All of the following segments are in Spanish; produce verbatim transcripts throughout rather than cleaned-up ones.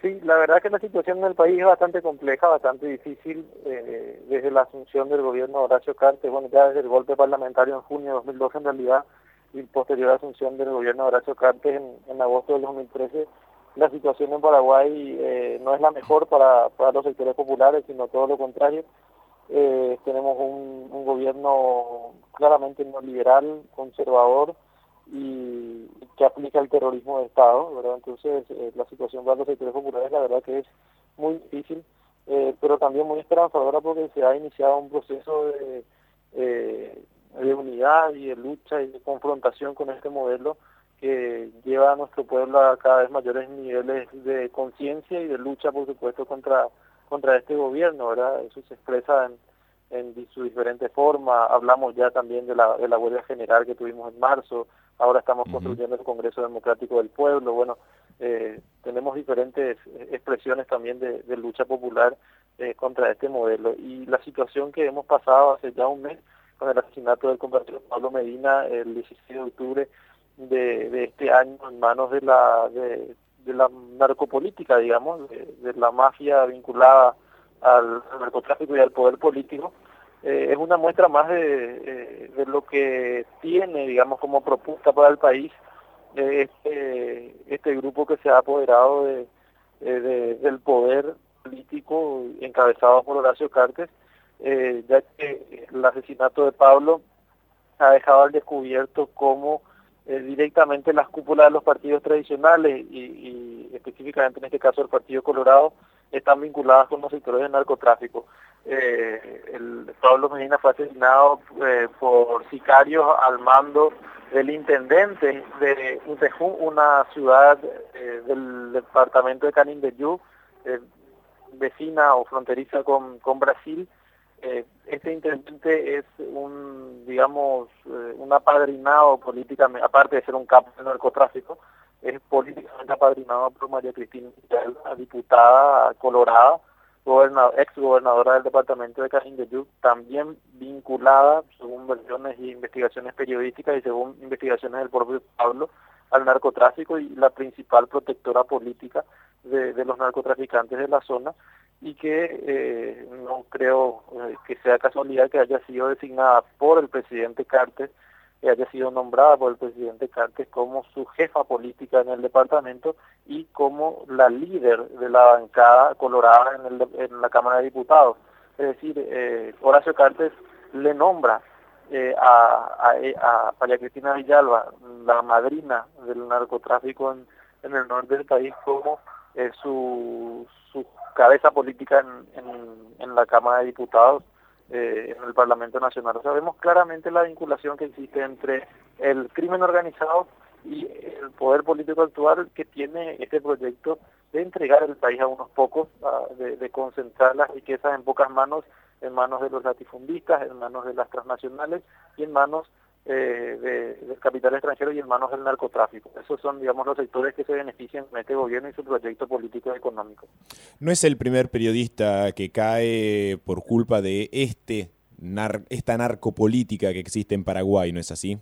Sí, la verdad que la situación en el país es bastante compleja, bastante difícil, eh, desde la asunción del gobierno de Horacio Cartes, bueno, ya desde el golpe parlamentario en junio de dos mil doce en realidad, y posterior asunción del gobierno de Horacio Cartes en, en agosto del dos mil trece, la situación en Paraguay eh, no es la mejor para, para los sectores populares, sino todo lo contrario. Eh, tenemos un, un gobierno claramente neoliberal, conservador, y que aplica el terrorismo de Estado, ¿verdad? Entonces, eh, la situación para los sectores populares, la verdad que es muy difícil, eh, pero también muy esperanzadora porque se ha iniciado un proceso de, eh, de unidad y de lucha y de confrontación con este modelo que lleva a nuestro pueblo a cada vez mayores niveles de conciencia y de lucha, por supuesto, contra contra este gobierno, ¿verdad? Eso se expresa en en su diferente forma. Hablamos ya también de la, de la huelga general que tuvimos en marzo, ahora estamos Uh-huh. construyendo el Congreso Democrático del Pueblo, bueno, eh, tenemos diferentes expresiones también de, de lucha popular eh, contra este modelo. Y la situación que hemos pasado hace ya un mes con el asesinato del compañero Pablo Medina el dieciséis de octubre de, de este año en manos de la, de, de la narcopolítica, digamos, de, de la mafia vinculada al, al narcotráfico y al poder político, eh, es una muestra más de, eh, de lo que tiene, digamos, como propuesta para el país eh, este, este grupo que se ha apoderado de, eh, de, del poder político encabezado por Horacio Cartes, eh, ya que el asesinato de Pablo ha dejado al descubierto cómo eh, directamente las cúpulas de los partidos tradicionales y, y específicamente en este caso el Partido Colorado están vinculadas con los sectores del narcotráfico. Eh, el Pablo Medina fue asesinado eh, por sicarios al mando del intendente de Utejú, una ciudad eh, del departamento de Canindeyú, eh, vecina o fronteriza con, con Brasil. Eh, este intendente es un, digamos, eh, un apadrinado políticamente, aparte de ser un capo de narcotráfico, es políticamente apadrinado por María Cristina, la diputada colorada, gobernador, ex gobernadora del departamento de Canindeyú, también vinculada, según versiones y investigaciones periodísticas y según investigaciones del propio Pablo, al narcotráfico y la principal protectora política de, de los narcotraficantes de la zona, y que eh, no creo eh, que sea casualidad que haya sido designada por el presidente Cartes, que haya sido nombrada por el presidente Cartes como su jefa política en el departamento y como la líder de la bancada colorada en, el, en la Cámara de Diputados. Es decir, eh, Horacio Cartes le nombra eh, a, a, a María Cristina Villalba, la madrina del narcotráfico en, en el norte del país, como eh, su, su cabeza política en, en, en la Cámara de Diputados, eh, en el Parlamento Nacional. O sea, vemos claramente la vinculación que existe entre el crimen organizado y el poder político actual, que tiene este proyecto de entregar el país a unos pocos, a, de, de concentrar las riquezas en pocas manos, en manos de los latifundistas, en manos de las transnacionales y en manos eh, de, del capital extranjero y en manos del narcotráfico. Esos son, digamos, los sectores que se benefician con este gobierno y su proyecto político y económico. No es el primer periodista que cae por culpa de este nar esta narcopolítica que existe en Paraguay, ¿no es así?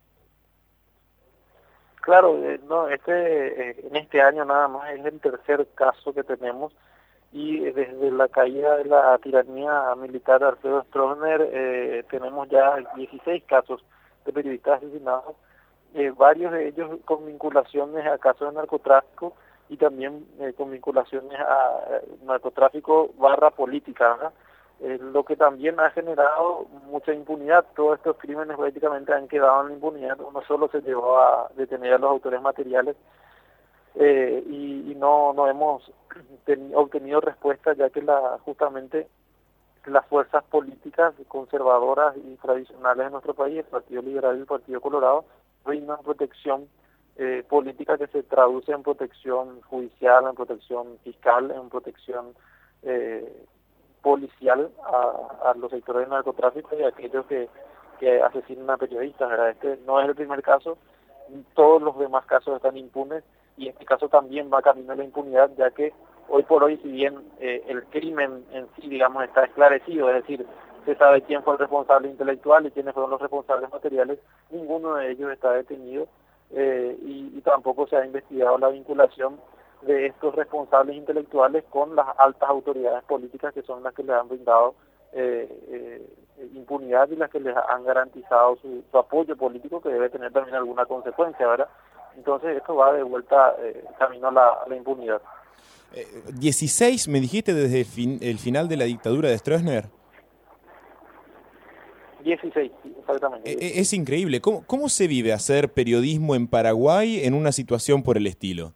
Claro, eh, no, este, eh, en este año nada más es el tercer caso que tenemos, y eh, desde la caída de la tiranía militar de Alfredo Stroessner eh, tenemos ya dieciséis casos de periodistas asesinados, eh, varios de ellos con vinculaciones a casos de narcotráfico y también eh, con vinculaciones a eh, narcotráfico barra política, ¿verdad? Eh, lo que también ha generado mucha impunidad. Todos estos crímenes prácticamente han quedado en la impunidad. Uno solo se llevó a detener a los autores materiales eh, y, y no, no hemos ten, obtenido respuesta, ya que la justamente las fuerzas políticas conservadoras y tradicionales de nuestro país, el Partido Liberal y el Partido Colorado, brindan protección eh, política que se traduce en protección judicial, en protección fiscal, en protección eh, policial a, a los sectores del narcotráfico y a aquellos que, que asesinan a periodistas, ¿verdad? Este no es el primer caso, todos los demás casos están impunes y este caso también va camino a la impunidad, ya que hoy por hoy, si bien eh, el crimen en sí, digamos, está esclarecido, es decir, se sabe quién fue el responsable intelectual y quiénes fueron los responsables materiales, ninguno de ellos está detenido eh, y, y tampoco se ha investigado la vinculación de estos responsables intelectuales con las altas autoridades políticas que son las que les han brindado eh, eh, impunidad y las que les han garantizado su, su apoyo político, que debe tener también alguna consecuencia, ¿verdad? Entonces esto va de vuelta eh, camino a la, a la impunidad. Eh, dieciséis, me dijiste, desde el, fin, el final de la dictadura de Stroessner. dieciséis, exactamente. dieciséis. Es increíble. ¿Cómo, ¿Cómo se vive hacer periodismo en Paraguay en una situación por el estilo?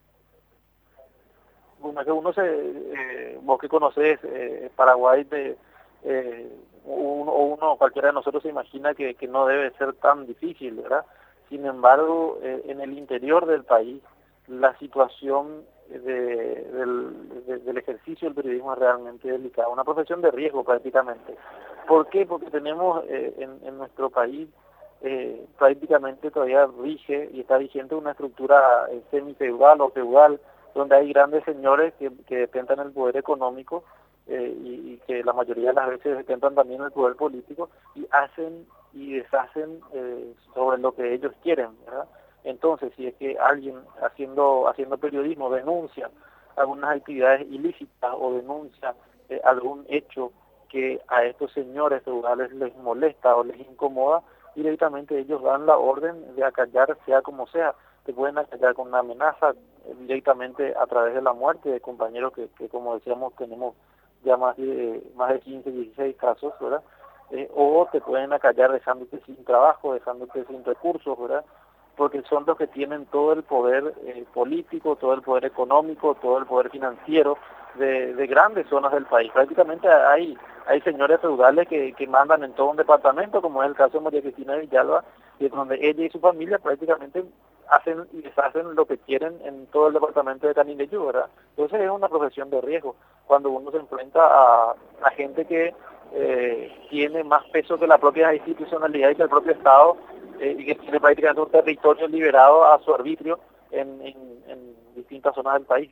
Bueno, que uno se, eh, vos que conocés eh, Paraguay, de, eh, uno, o uno, cualquiera de nosotros se imagina que, que no debe ser tan difícil, ¿verdad? Sin embargo, eh, en el interior del país, la situación de, del, de, del ejercicio del periodismo es realmente delicada, una profesión de riesgo prácticamente. ¿Por qué? Porque tenemos eh, en, en nuestro país eh, prácticamente todavía rige y está vigente una estructura eh, semifeudal o feudal, donde hay grandes señores que, que detentan el poder económico eh, y, y que la mayoría de las veces detentan también el poder político y hacen y deshacen eh, sobre lo que ellos quieren, ¿verdad? Entonces, si es que alguien haciendo haciendo periodismo denuncia algunas actividades ilícitas o denuncia eh, algún hecho que a estos señores feudales les molesta o les incomoda, directamente ellos dan la orden de acallar, sea como sea. Te pueden acallar con una amenaza eh, directamente a través de la muerte de compañeros que, que como decíamos, tenemos ya más de, más de quince, dieciséis casos, ¿verdad? Eh, o te pueden acallar dejándote sin trabajo, dejándote sin recursos, ¿verdad? Porque son los que tienen todo el poder eh, político, todo el poder económico, todo el poder financiero de, de grandes zonas del país. Prácticamente hay hay señores feudales que, que mandan en todo un departamento, como es el caso de María Cristina de Villalba, y donde ella y su familia prácticamente hacen y deshacen lo que quieren en todo el departamento de Canindeyú, ¿verdad? Entonces es una profesión de riesgo cuando uno se enfrenta a, a gente que eh, tiene más peso que la propia institucionalidad y que el propio Estado, eh, y que tiene prácticamente un territorio liberado a su arbitrio en, en, en distintas zonas del país.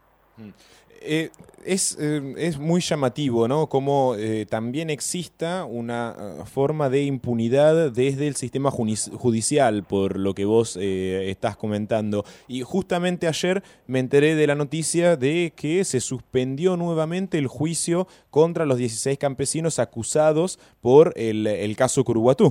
Eh, es, eh, es muy llamativo, ¿no? Como eh, también exista una uh, forma de impunidad desde el sistema judicial, por lo que vos eh, estás comentando. Y justamente ayer me enteré de la noticia de que se suspendió nuevamente el juicio contra los dieciséis campesinos acusados por el, el caso Curuguatú.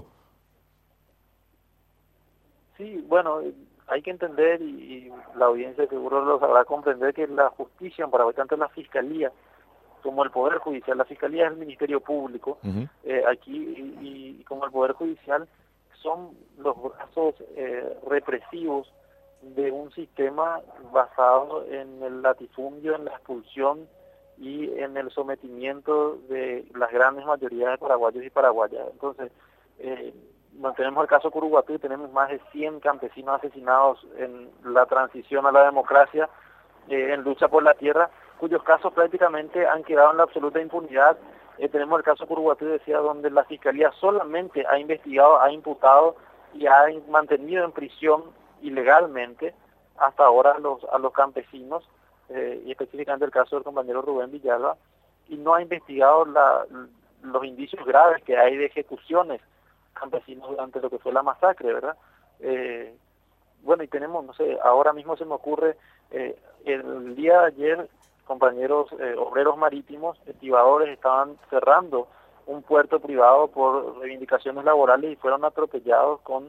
Sí, bueno, hay que entender, y, y la audiencia seguro lo sabrá comprender, que la justicia en Paraguay, tanto la Fiscalía como el Poder Judicial, la Fiscalía es el Ministerio Público, uh-huh. eh, aquí, y, y como el Poder Judicial, son los brazos eh, represivos de un sistema basado en el latifundio, en la expulsión y en el sometimiento de las grandes mayorías de paraguayos y paraguayas. Entonces, eh, tenemos el caso Curuguatú, tenemos más de cien campesinos asesinados en la transición a la democracia, eh, en lucha por la tierra, cuyos casos prácticamente han quedado en la absoluta impunidad. Eh, tenemos el caso Curuguatú, decía, donde la Fiscalía solamente ha investigado, ha imputado y ha mantenido en prisión ilegalmente hasta ahora a los, a los campesinos, eh, y específicamente el caso del compañero Rubén Villalba, y no ha investigado la, los indicios graves que hay de ejecuciones campesinos durante lo que fue la masacre, ¿verdad? Eh, bueno, y tenemos, no sé, ahora mismo se me ocurre, eh, el día de ayer, compañeros eh, obreros marítimos, estibadores, estaban cerrando un puerto privado por reivindicaciones laborales y fueron atropellados con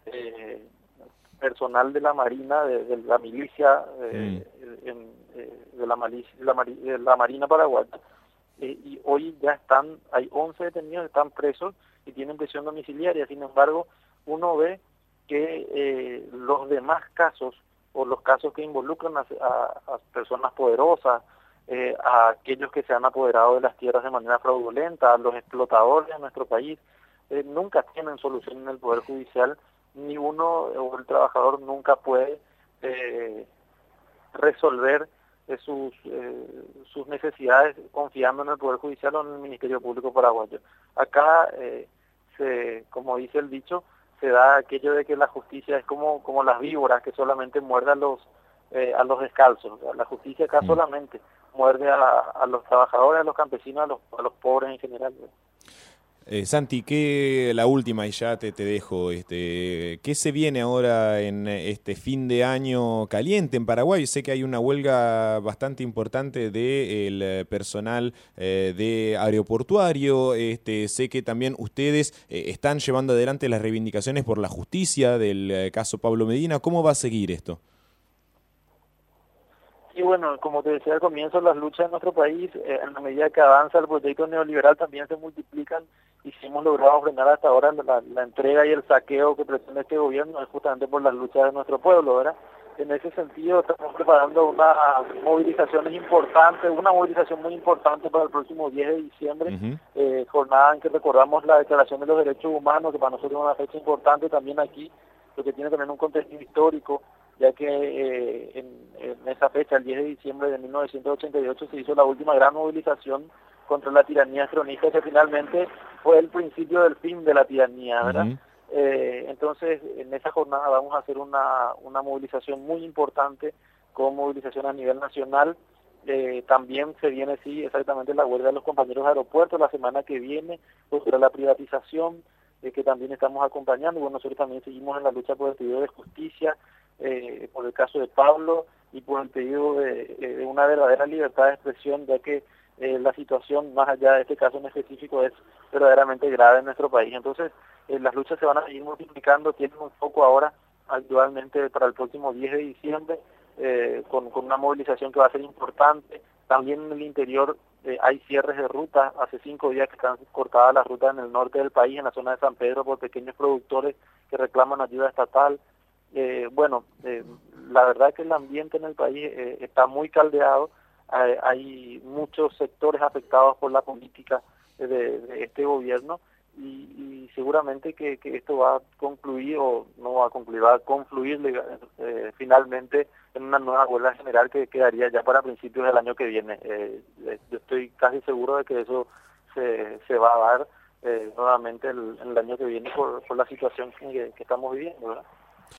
eh, personal de la Marina, de, de la milicia, eh, mm. en, eh, de, la milicia de, la Mari, de la Marina paraguaya, eh, y hoy ya están, hay once detenidos que están presos y tienen prisión domiciliaria. Sin embargo, uno ve que eh, los demás casos, o los casos que involucran a, a, a personas poderosas, eh, a aquellos que se han apoderado de las tierras de manera fraudulenta, a los explotadores de nuestro país, eh, nunca tienen solución en el Poder Judicial, ni uno o el trabajador nunca puede eh, resolver eh, sus, eh, sus necesidades confiando en el Poder Judicial o en el Ministerio Público paraguayo. Acá, eh, se, como dice el dicho, se da aquello de que la justicia es como, como las víboras que solamente muerde a los, eh, a los descalzos. O sea, la justicia acá mm. solamente muerde a, a los trabajadores, a los campesinos, a los, a los pobres en general. Eh, Santi, ¿qué, la última y ya te, te dejo, este, ¿qué se viene ahora en este fin de año caliente en Paraguay? Sé que hay una huelga bastante importante del personal eh, de aeroportuario, este, sé que también ustedes eh, están llevando adelante las reivindicaciones por la justicia del eh, caso Pablo Medina. ¿Cómo va a seguir esto? Y bueno, como te decía al comienzo, las luchas en nuestro país, eh, en la medida que avanza el proyecto neoliberal, también se multiplican, y si hemos logrado frenar hasta ahora la, la entrega y el saqueo que pretende este gobierno es justamente por las luchas de nuestro pueblo, ¿verdad? En ese sentido estamos preparando unas movilizaciones importantes, una movilización muy importante para el próximo diez de diciembre, Uh-huh. eh, jornada en que recordamos la Declaración de los Derechos Humanos, que para nosotros es una fecha importante también aquí, porque tiene también un contenido histórico, ya que eh, en, en esa fecha, el diez de diciembre de mil novecientos ochenta y ocho, se hizo la última gran movilización contra la tiranía estronista, que finalmente fue el principio del fin de la tiranía, ¿verdad? Uh-huh. Eh, entonces, en esa jornada vamos a hacer una, una movilización muy importante, con movilización a nivel nacional. Eh, también se viene, sí, exactamente la huelga de los compañeros de aeropuertos la semana que viene, contra la privatización, eh, que también estamos acompañando. Bueno, nosotros también seguimos en la lucha por el pedido de justicia, eh, por el caso de Pablo, y por el pedido de, de una verdadera libertad de expresión, ya que eh, la situación, más allá de este caso en específico, es verdaderamente grave en nuestro país. Entonces, eh, las luchas se van a seguir multiplicando, tienen un foco ahora actualmente para el próximo diez de diciembre, eh, con, con una movilización que va a ser importante. También en el interior eh, hay cierres de ruta. Hace cinco días que están cortadas las rutas en el norte del país, en la zona de San Pedro, por pequeños productores que reclaman ayuda estatal. Eh, bueno, eh, la verdad es que el ambiente en el país eh, está muy caldeado. Eh, hay muchos sectores afectados por la política de, de este gobierno, y, y seguramente que, que esto va a concluir, o no va a concluir, va a confluir eh, finalmente en una nueva huelga general que quedaría ya para principios del año que viene. Eh, yo estoy casi seguro de que eso se, se va a dar eh, nuevamente el, el año que viene por, por la situación que, que estamos viviendo, ¿verdad?